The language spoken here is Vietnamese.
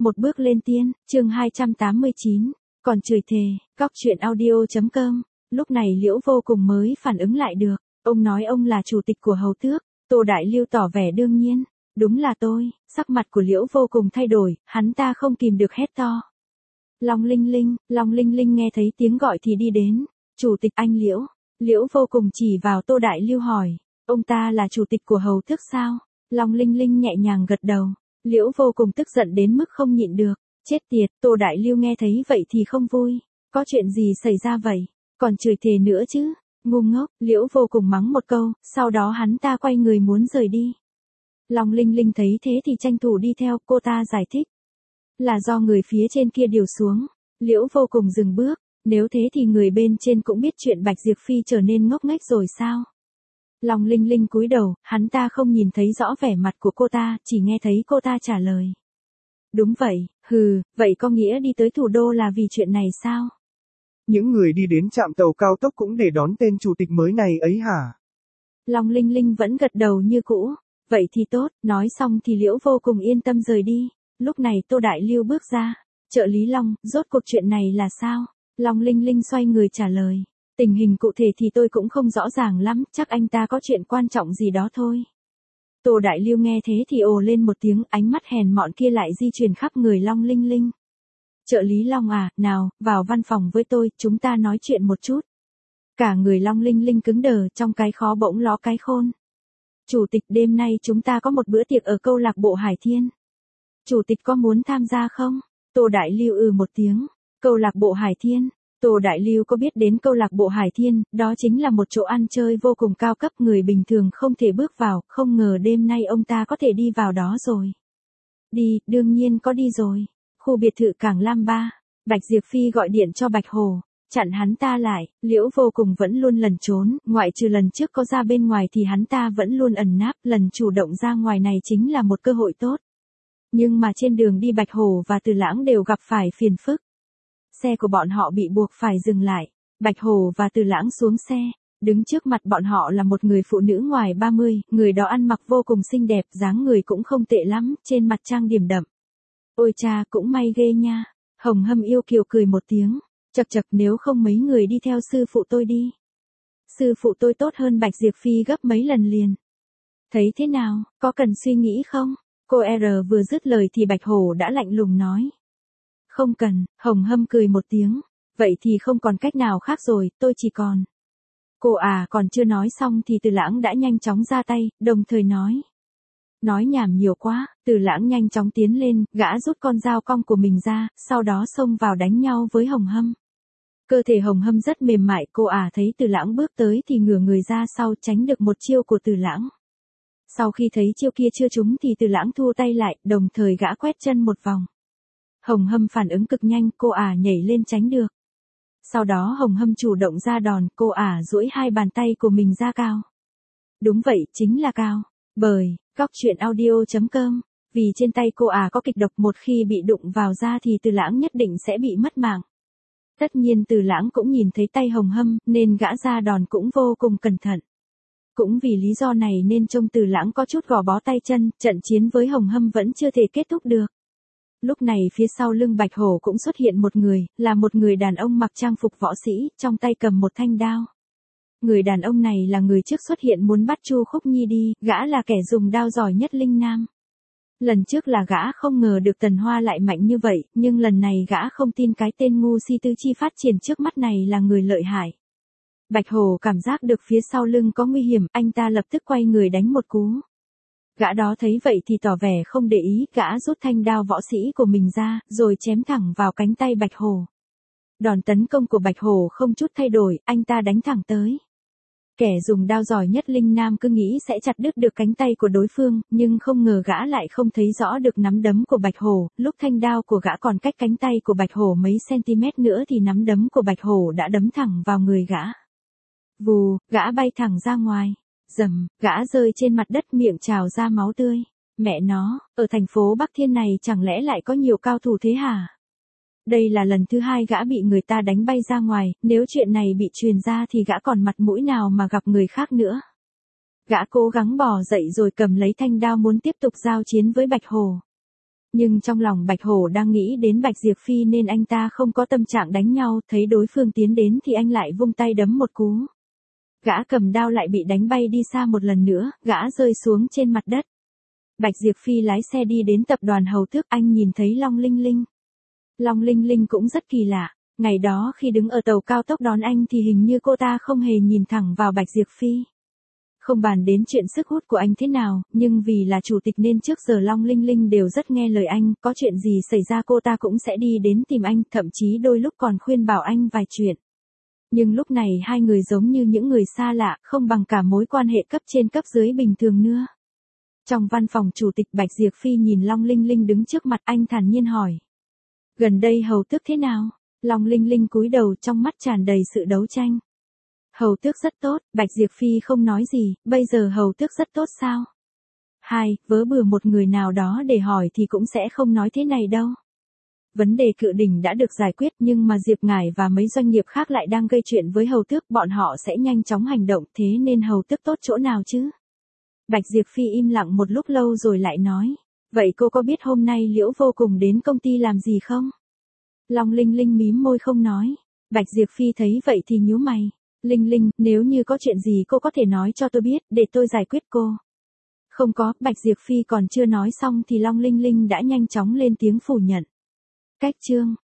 Một bước lên tiên, chương 289, còn chửi thề, cóc truyện audio.com. Lúc này Liễu Vô Cùng mới phản ứng lại được, ông nói ông là chủ tịch của Hầu Tước. Tô Đại Lưu tỏ vẻ đương nhiên, đúng là tôi. Sắc mặt của Liễu Vô Cùng thay đổi, hắn ta không kìm được hét to. Long Linh Linh nghe thấy tiếng gọi thì đi đến. Chủ tịch anh Liễu. Liễu Vô Cùng chỉ vào Tô Đại Lưu hỏi, ông ta là chủ tịch của Hầu Tước sao? Long Linh Linh nhẹ nhàng gật đầu. Liễu Vô Cùng tức giận đến mức không nhịn được. Chết tiệt, Tô Đại Lưu nghe thấy vậy thì không vui. Có chuyện gì xảy ra vậy? Còn chửi thề nữa chứ? Ngu ngốc, Liễu Vô Cùng mắng một câu, sau đó hắn ta quay người muốn rời đi. Long Linh Linh thấy thế thì tranh thủ đi theo, cô ta giải thích. Là do người phía trên kia điều xuống. Liễu Vô Cùng dừng bước, nếu thế thì người bên trên cũng biết chuyện Bạch Diệp Phi trở nên ngốc nghếch rồi sao? Long Linh Linh cúi đầu, hắn ta không nhìn thấy rõ vẻ mặt của cô ta, chỉ nghe thấy cô ta trả lời. Đúng vậy, vậy có nghĩa đi tới thủ đô là vì chuyện này sao? Những người đi đến trạm tàu cao tốc cũng để đón tên chủ tịch mới này ấy hả? Long Linh Linh vẫn gật đầu như cũ. Vậy thì tốt, nói xong thì Liễu Vô Cùng yên tâm rời đi. Lúc này Tô Đại Lưu bước ra. Trợ lý Long, rốt cuộc chuyện này là sao? Long Linh Linh xoay người trả lời. Tình hình cụ thể thì tôi cũng không rõ ràng lắm, chắc anh ta có chuyện quan trọng gì đó thôi. Tô Đại Lưu nghe thế thì ồ lên một tiếng, ánh mắt hèn mọn kia lại di chuyển khắp người Long Linh Linh. Trợ lý Long à, nào, vào văn phòng với tôi, chúng ta nói chuyện một chút. Cả người Long Linh Linh cứng đờ, trong cái khó bỗng ló cái khôn. Chủ tịch, đêm nay chúng ta có một bữa tiệc ở câu lạc bộ Hải Thiên. Chủ tịch có muốn tham gia không? Tô Đại Lưu một tiếng. Câu lạc bộ Hải Thiên. Tô Đại Lưu có biết đến câu lạc bộ Hải Thiên, đó chính là một chỗ ăn chơi vô cùng cao cấp, người bình thường không thể bước vào, không ngờ đêm nay ông ta có thể đi vào đó rồi. Đi, đương nhiên có đi rồi. Khu biệt thự Cảng Lam 3, Bạch Diệp Phi gọi điện cho Bạch Hồ, chặn hắn ta lại, Liễu Vô Cùng vẫn luôn lẩn trốn, ngoại trừ lần trước có ra bên ngoài thì hắn ta vẫn luôn ẩn náp, lần chủ động ra ngoài này chính là một cơ hội tốt. Nhưng mà trên đường đi Bạch Hồ và Từ Lãng đều gặp phải phiền phức. Xe của bọn họ bị buộc phải dừng lại, Bạch Hồ và Từ Lãng xuống xe, đứng trước mặt bọn họ là một người phụ nữ ngoài 30, người đó ăn mặc vô cùng xinh đẹp, dáng người cũng không tệ lắm, trên mặt trang điểm đậm. Ôi cha, cũng may ghê nha. Hồng Hâm yêu kiều cười một tiếng, chậc chậc, nếu không mấy người đi theo sư phụ tôi đi. Sư phụ tôi tốt hơn Bạch Diệp Phi gấp mấy lần liền. Thấy thế nào, có cần suy nghĩ không? Cô vừa dứt lời thì Bạch Hồ đã lạnh lùng nói. Không cần, Hồng Hâm cười một tiếng. Vậy thì không còn cách nào khác rồi, tôi chỉ còn. Cô còn chưa nói xong thì Từ Lãng đã nhanh chóng ra tay, đồng thời nói. Nói nhảm nhiều quá, Từ Lãng nhanh chóng tiến lên, gã rút con dao cong của mình ra, sau đó xông vào đánh nhau với Hồng Hâm. Cơ thể Hồng Hâm rất mềm mại, cô thấy Từ Lãng bước tới thì ngửa người ra sau tránh được một chiêu của Từ Lãng. Sau khi thấy chiêu kia chưa trúng thì Từ Lãng thua tay lại, đồng thời gã quét chân một vòng. Hồng Hâm phản ứng cực nhanh, cô nhảy lên tránh được. Sau đó Hồng Hâm chủ động ra đòn, cô duỗi hai bàn tay của mình ra cao. Đúng vậy, chính là cao. Bởi, cóc truyện audio.com, vì trên tay cô có kịch độc, một khi bị đụng vào da thì Từ Lãng nhất định sẽ bị mất mạng. Tất nhiên Từ Lãng cũng nhìn thấy tay Hồng Hâm, nên gã ra đòn cũng vô cùng cẩn thận. Cũng vì lý do này nên trông Từ Lãng có chút gò bó tay chân, trận chiến với Hồng Hâm vẫn chưa thể kết thúc được. Lúc này phía sau lưng Bạch Hổ cũng xuất hiện một người, là một người đàn ông mặc trang phục võ sĩ, trong tay cầm một thanh đao. Người đàn ông này là người trước xuất hiện muốn bắt Chu Khúc Nhi đi, gã là kẻ dùng đao giỏi nhất Linh Nam. Lần trước là gã không ngờ được Tần Hoa lại mạnh như vậy, nhưng lần này gã không tin cái tên ngu si tư chi phát triển trước mắt này là người lợi hại. Bạch Hồ cảm giác được phía sau lưng có nguy hiểm, anh ta lập tức quay người đánh một cú. Gã đó thấy vậy thì tỏ vẻ không để ý, gã rút thanh đao võ sĩ của mình ra, rồi chém thẳng vào cánh tay Bạch Hồ. Đòn tấn công của Bạch Hồ không chút thay đổi, anh ta đánh thẳng tới. Kẻ dùng đao giỏi nhất Linh Nam cứ nghĩ sẽ chặt đứt được cánh tay của đối phương, nhưng không ngờ gã lại không thấy rõ được nắm đấm của Bạch Hồ, lúc thanh đao của gã còn cách cánh tay của Bạch Hồ mấy cm nữa thì nắm đấm của Bạch Hồ đã đấm thẳng vào người gã. Vù, gã bay thẳng ra ngoài. Dầm, gã rơi trên mặt đất, miệng trào ra máu tươi. Mẹ nó, ở thành phố Bắc Thiên này chẳng lẽ lại có nhiều cao thủ thế hả? Đây là lần thứ hai gã bị người ta đánh bay ra ngoài, nếu chuyện này bị truyền ra thì gã còn mặt mũi nào mà gặp người khác nữa. Gã cố gắng bò dậy rồi cầm lấy thanh đao muốn tiếp tục giao chiến với Bạch Hồ. Nhưng trong lòng Bạch Hổ đang nghĩ đến Bạch Diệp Phi nên anh ta không có tâm trạng đánh nhau, thấy đối phương tiến đến thì anh lại vung tay đấm một cú. Gã cầm đao lại bị đánh bay đi xa một lần nữa, gã rơi xuống trên mặt đất. Bạch Diệp Phi lái xe đi đến tập đoàn Hầu Tước, anh nhìn thấy Long Linh Linh. Long Linh Linh cũng rất kỳ lạ, ngày đó khi đứng ở tàu cao tốc đón anh thì hình như cô ta không hề nhìn thẳng vào Bạch Diệp Phi. Không bàn đến chuyện sức hút của anh thế nào, nhưng vì là chủ tịch nên trước giờ Long Linh Linh đều rất nghe lời anh, có chuyện gì xảy ra cô ta cũng sẽ đi đến tìm anh, thậm chí đôi lúc còn khuyên bảo anh vài chuyện. Nhưng lúc này hai người giống như những người xa lạ, không bằng cả mối quan hệ cấp trên cấp dưới bình thường nữa. Trong văn phòng chủ tịch, Bạch Diệp Phi nhìn Long Linh Linh đứng trước mặt anh, thản nhiên hỏi. Gần đây Hầu Tước thế nào? Long Linh Linh cúi đầu, trong mắt tràn đầy sự đấu tranh. Hầu Tước rất tốt, Bạch Diệp Phi không nói gì, bây giờ Hầu Tước rất tốt sao? Vớ bừa một người nào đó để hỏi thì cũng sẽ không nói thế này đâu. Vấn đề cự đỉnh đã được giải quyết, nhưng mà Diệp Ngải và mấy doanh nghiệp khác lại đang gây chuyện với Hầu Tước, bọn họ sẽ nhanh chóng hành động, thế nên Hầu Tước tốt chỗ nào chứ? Bạch Diệp Phi im lặng một lúc lâu rồi lại nói, vậy cô có biết hôm nay Liễu Vô Cùng đến công ty làm gì không? Long Linh Linh mím môi không nói. Bạch Diệp Phi thấy vậy thì nhíu mày. Linh Linh, nếu như có chuyện gì cô có thể nói cho tôi biết, để tôi giải quyết cô. Không có, Bạch Diệp Phi còn chưa nói xong thì Long Linh Linh đã nhanh chóng lên tiếng phủ nhận. Cách chương